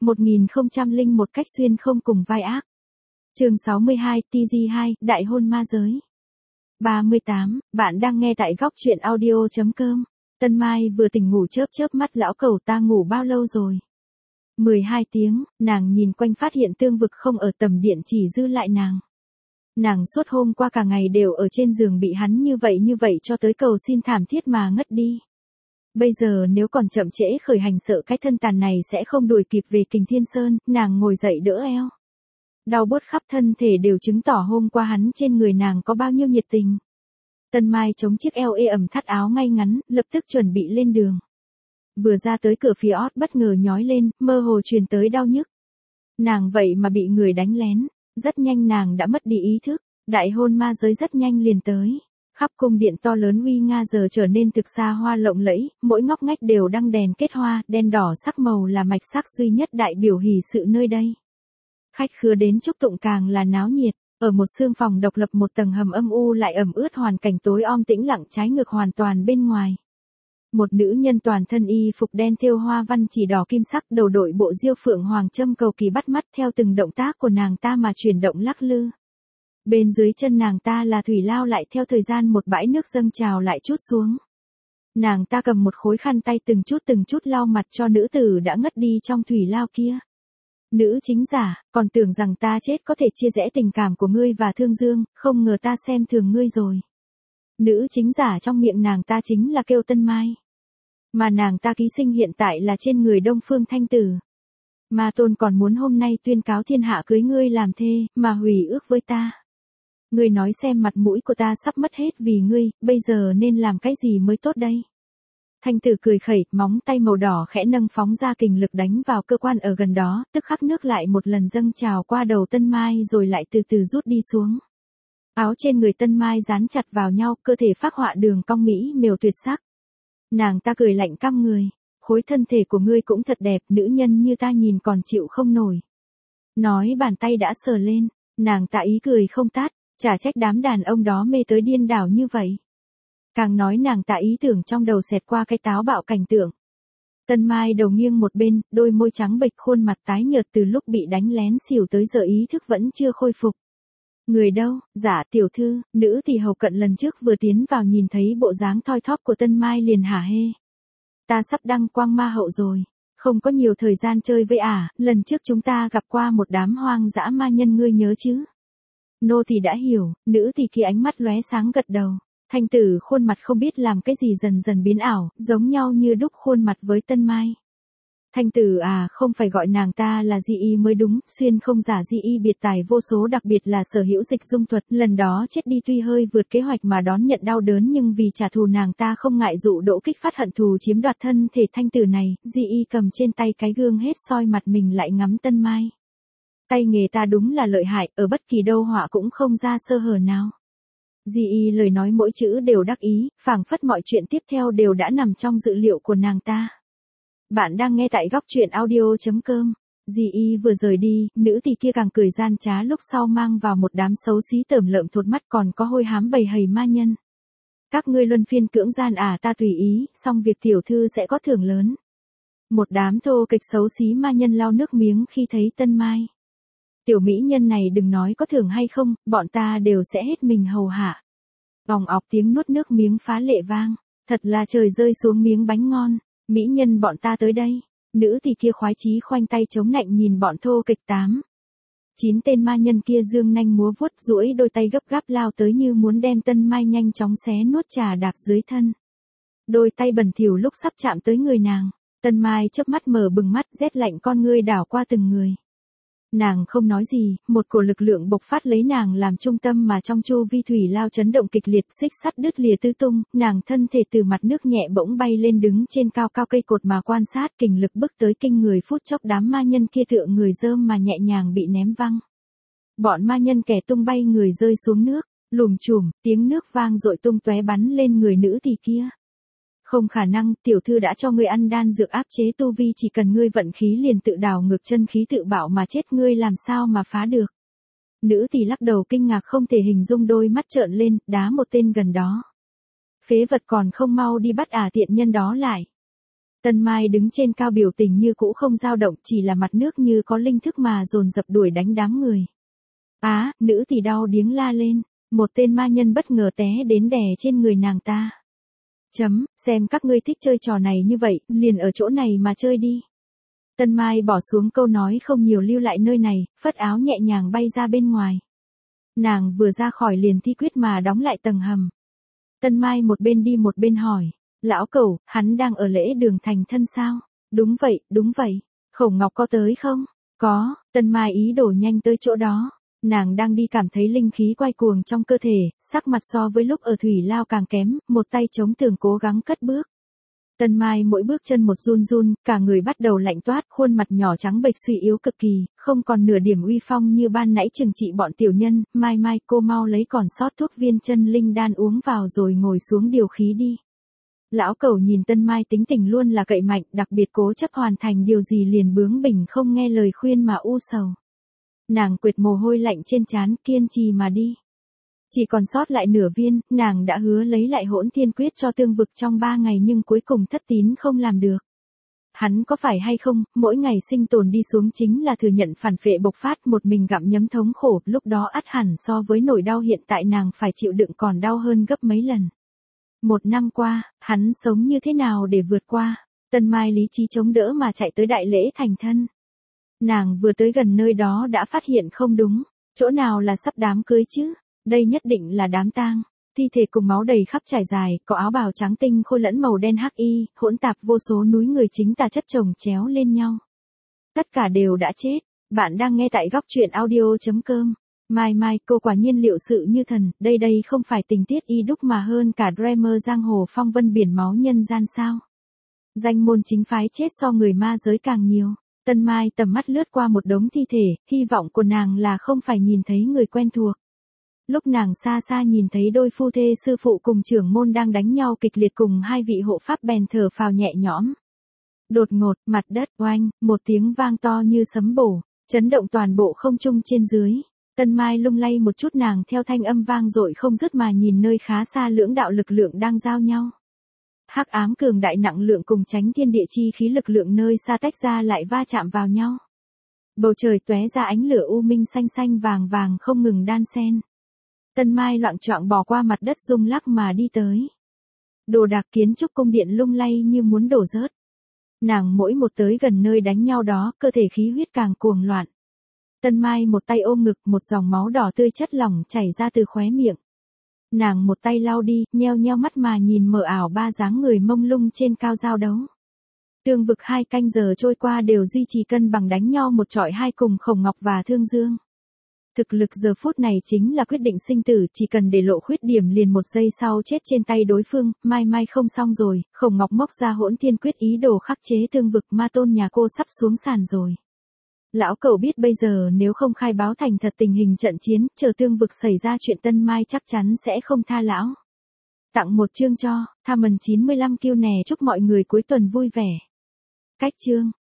1001 cách xuyên không cùng vai ác. Chương 62, TG2, Đại hôn ma giới. 38, bạn đang nghe tại góc truyện audio.com. Tân Mai vừa tỉnh ngủ chớp chớp mắt, lão cẩu ta ngủ bao lâu rồi? 12 tiếng, nàng nhìn quanh phát hiện tương vực không ở, tầm điện chỉ dư lại nàng. Nàng suốt hôm qua cả ngày đều ở trên giường bị hắn như vậy cho tới cầu xin thảm thiết mà ngất đi. Bây giờ nếu còn chậm trễ khởi hành sợ cái thân tàn này sẽ không đuổi kịp về Kình Thiên Sơn, nàng ngồi dậy đỡ eo. Đau buốt khắp thân thể đều chứng tỏ hôm qua hắn trên người nàng có bao nhiêu nhiệt tình. Tân Mai chống chiếc eo ê ẩm thắt áo ngay ngắn, lập tức chuẩn bị lên đường. Vừa ra tới cửa phía ót bất ngờ nhói lên, mơ hồ truyền tới đau nhức. Nàng vậy mà bị người đánh lén, rất nhanh nàng đã mất đi ý thức, đại hôn ma giới rất nhanh liền tới. Khắp cung điện to lớn uy nga giờ trở nên thực xa hoa lộng lẫy, mỗi ngóc ngách đều đăng đèn kết hoa, đen đỏ sắc màu là mạch sắc duy nhất đại biểu hỷ sự nơi đây. Khách khứa đến chúc tụng càng là náo nhiệt, ở một xương phòng độc lập một tầng hầm âm u lại ẩm ướt, hoàn cảnh tối om tĩnh lặng trái ngược hoàn toàn bên ngoài. Một nữ nhân toàn thân y phục đen thêu hoa văn chỉ đỏ kim sắc, đầu đội bộ diêu phượng hoàng châm cầu kỳ bắt mắt, theo từng động tác của nàng ta mà chuyển động lắc lư. Bên dưới chân nàng ta là thủy lao, lại theo thời gian một bãi nước dâng trào lại trút xuống. Nàng ta cầm một khối khăn tay từng chút lau mặt cho nữ tử đã ngất đi trong thủy lao kia. Nữ chính giả, còn tưởng rằng ta chết có thể chia rẽ tình cảm của ngươi và Thương Dương, không ngờ ta xem thường ngươi rồi. Nữ chính giả trong miệng nàng ta chính là kêu Tân Mai. Mà nàng ta ký sinh hiện tại là trên người Đông Phương Thanh Tử. Ma Tôn còn muốn hôm nay tuyên cáo thiên hạ cưới ngươi làm thê, mà hủy ước với ta. Ngươi nói xem, mặt mũi của ta sắp mất hết vì ngươi, bây giờ nên làm cái gì mới tốt đây? Thanh Tử cười khẩy, móng tay màu đỏ khẽ nâng phóng ra kình lực đánh vào cơ quan ở gần đó, tức khắc nước lại một lần dâng trào qua đầu Tân Mai rồi lại từ từ rút đi xuống. Áo trên người Tân Mai dán chặt vào nhau, cơ thể phác họa đường cong mỹ miều tuyệt sắc. Nàng ta cười lạnh căm người, khối thân thể của ngươi cũng thật đẹp, nữ nhân như ta nhìn còn chịu không nổi. Nói bàn tay đã sờ lên, nàng ta ý cười không tát, chả trách đám đàn ông đó mê tới điên đảo như vậy. Càng nói nàng ta ý tưởng trong đầu xẹt qua cái táo bạo cảnh tượng. Tân Mai đầu nghiêng một bên, đôi môi trắng bệch, khuôn mặt tái nhợt từ lúc bị đánh lén xỉu tới giờ ý thức vẫn chưa khôi phục. Người đâu? Dạ tiểu thư, nữ thì hầu cận lần trước vừa tiến vào nhìn thấy bộ dáng thoi thóp của Tân Mai liền hả hê. Ta sắp đăng quang ma hậu rồi, không có nhiều thời gian chơi với lần trước chúng ta gặp qua một đám hoang dã ma nhân, ngươi nhớ chứ? Nô thì đã hiểu, nữ thì kia ánh mắt lóe sáng gật đầu. Thanh Tử khuôn mặt không biết làm cái gì dần dần biến ảo, giống nhau như đúc khuôn mặt với Tân Mai. Thanh Tử không phải gọi nàng ta là Di Y mới đúng, xuyên không giả Di Y biệt tài vô số, đặc biệt là sở hữu dịch dung thuật, lần đó chết đi tuy hơi vượt kế hoạch mà đón nhận đau đớn, nhưng vì trả thù nàng ta không ngại dụ dỗ kích phát hận thù chiếm đoạt thân thể Thanh Tử này. Di Y cầm trên tay cái gương hết soi mặt mình lại ngắm Tân Mai. Tay nghề ta đúng là lợi hại, ở bất kỳ đâu họa cũng không ra sơ hở nào. Di Y lời nói mỗi chữ đều đắc ý, phảng phất mọi chuyện tiếp theo đều đã nằm trong dự liệu của nàng ta. Bạn đang nghe tại góc truyện audio.com. Di Y vừa rời đi, nữ thì kia càng cười gian trá, lúc sau mang vào một đám xấu xí tởm lợm thột mắt, còn có hôi hám bầy hầy ma nhân. Các ngươi luân phiên cưỡng gian ta tùy ý, xong việc tiểu thư sẽ có thưởng lớn. Một đám thô kịch xấu xí ma nhân lau nước miếng khi thấy Tân Mai. Tiểu mỹ nhân này đừng nói có thưởng hay không, bọn ta đều sẽ hết mình hầu hạ. Òng ọc tiếng nuốt nước miếng phá lệ vang, thật là trời rơi xuống miếng bánh ngon. Mỹ nhân bọn ta tới đây. Nữ thì kia khoái chí khoanh tay chống nạnh nhìn bọn thô kịch 8-9 tên ma nhân kia dương nanh múa vuốt, duỗi đôi tay gấp gáp lao tới như muốn đem Tân Mai nhanh chóng xé nuốt trà đạp dưới thân. Đôi tay bẩn thỉu lúc sắp chạm tới người nàng, Tân Mai chớp mắt mở bừng mắt, rét lạnh con ngươi đảo qua từng người. Nàng không nói gì, một cổ lực lượng bộc phát lấy nàng làm trung tâm mà trong chu vi thủy lao chấn động kịch liệt, xích sắt đứt lìa tứ tung, nàng thân thể từ mặt nước nhẹ bỗng bay lên đứng trên cao cây cột mà quan sát, kình lực bức tới kinh người, phút chốc đám ma nhân kia tựa người rơm mà nhẹ nhàng bị ném văng. Bọn ma nhân kẻ tung bay người rơi xuống nước, lùm chùm, tiếng nước vang dội tung tóe bắn lên người nữ thì kia. Không khả năng, tiểu thư đã cho ngươi ăn đan dược áp chế tu vi, chỉ cần ngươi vận khí liền tự đảo ngược chân khí tự bạo mà chết, ngươi làm sao mà phá được. Nữ thì lắc đầu kinh ngạc không thể hình dung, đôi mắt trợn lên, đá một tên gần đó. Phế vật, còn không mau đi bắt tiện nhân đó lại. Tân Mai đứng trên cao biểu tình như cũ không dao động, chỉ là mặt nước như có linh thức mà dồn dập đuổi đánh đám người. Á, nữ thì đau điếng la lên, một tên ma nhân bất ngờ té đến đè trên người nàng ta. Xem các ngươi thích chơi trò này như vậy, liền ở chỗ này mà chơi đi. Tân Mai bỏ xuống câu nói không nhiều lưu lại nơi này, phất áo nhẹ nhàng bay ra bên ngoài. Nàng vừa ra khỏi liền thi quyết mà đóng lại tầng hầm. Tân Mai một bên đi một bên hỏi, lão Cẩu, hắn đang ở lễ đường thành thân sao? Đúng vậy. Khổng Ngọc có tới không? Có, Tân Mai ý đổ nhanh tới chỗ đó. Nàng đang đi cảm thấy linh khí quay cuồng trong cơ thể, sắc mặt so với lúc ở thủy lao càng kém, một tay chống tường cố gắng cất bước. Tân Mai mỗi bước chân một run run, cả người bắt đầu lạnh toát, khuôn mặt nhỏ trắng bệch suy yếu cực kỳ, không còn nửa điểm uy phong như ban nãy trừng trị bọn tiểu nhân. Mai, cô mau lấy còn sót thuốc viên chân linh đan uống vào rồi ngồi xuống điều khí đi. Lão Cẩu nhìn Tân Mai tính tình luôn là cậy mạnh, đặc biệt cố chấp hoàn thành điều gì liền bướng bỉnh không nghe lời khuyên mà u sầu. Nàng quệt mồ hôi lạnh trên trán, kiên trì mà đi. Chỉ còn sót lại nửa viên, nàng đã hứa lấy lại Hỗn Thiên Quyết cho Tương Vực trong 3 ngày nhưng cuối cùng thất tín không làm được. Hắn có phải hay không, mỗi ngày sinh tồn đi xuống chính là thừa nhận phản phệ bộc phát, một mình gặm nhấm thống khổ, lúc đó ắt hẳn so với nỗi đau hiện tại nàng phải chịu đựng còn đau hơn gấp mấy lần. 1 năm qua, hắn sống như thế nào để vượt qua? Tân Mai lý trí chống đỡ mà chạy tới đại lễ thành thân. Nàng vừa tới gần nơi đó đã phát hiện không đúng, chỗ nào là sắp đám cưới chứ? Đây nhất định là đám tang. Thi thể cùng máu đầy khắp trải dài, có áo bào trắng tinh khôi lẫn màu đen hắc y, hỗn tạp vô số núi người chính tà chất chồng chéo lên nhau. Tất cả đều đã chết. Bạn đang nghe tại góc truyện audio.com. Mai, cô quả nhiên liệu sự như thần, đây không phải tình tiết y đúc mà hơn cả drama giang hồ phong vân biển máu nhân gian sao. Danh môn chính phái chết so người ma giới càng nhiều. Tân Mai tầm mắt lướt qua một đống thi thể, hy vọng của nàng là không phải nhìn thấy người quen thuộc. Lúc nàng xa xa nhìn thấy đôi phu thê sư phụ cùng trưởng môn đang đánh nhau kịch liệt cùng 2 vị hộ pháp bèn thở phào nhẹ nhõm. Đột ngột, mặt đất oanh, một tiếng vang to như sấm bổ, chấn động toàn bộ không trung trên dưới. Tân Mai lung lay một chút, nàng theo thanh âm vang dội không dứt mà nhìn nơi khá xa lưỡng đạo lực lượng đang giao nhau. Hắc ám cường đại nặng lượng cùng chánh thiên địa chi khí lực lượng nơi xa tách ra lại va chạm vào nhau. Bầu trời tóe ra ánh lửa u minh xanh vàng không ngừng đan xen. Tân Mai loạng choạng bò qua mặt đất rung lắc mà đi tới. Đồ đạc kiến trúc cung điện lung lay như muốn đổ rớt. Nàng mỗi một tới gần nơi đánh nhau đó, cơ thể khí huyết càng cuồng loạn. Tân Mai một tay ôm ngực, một dòng máu đỏ tươi chất lỏng chảy ra từ khóe miệng. Nàng một tay lau đi, nheo mắt mà nhìn mờ ảo 3 dáng người mông lung trên cao giao đấu. Tương Vực 2 canh giờ trôi qua đều duy trì cân bằng đánh nhau 1 chọi 2 cùng Khổng Ngọc và Thương Dương. Thực lực giờ phút này chính là quyết định sinh tử, chỉ cần để lộ khuyết điểm liền 1 giây sau chết trên tay đối phương. Mai không xong rồi, Khổng Ngọc móc ra Hỗn Thiên Quyết ý đồ khắc chế Tương Vực, ma tôn nhà cô sắp xuống sàn rồi. Lão Cẩu biết bây giờ nếu không khai báo thành thật tình hình trận chiến, chờ Tương Vực xảy ra chuyện Tân Mai chắc chắn sẽ không tha lão. Tặng 1 chương cho, Thamon 95 Q nè, chúc mọi người cuối tuần vui vẻ. Cách chương.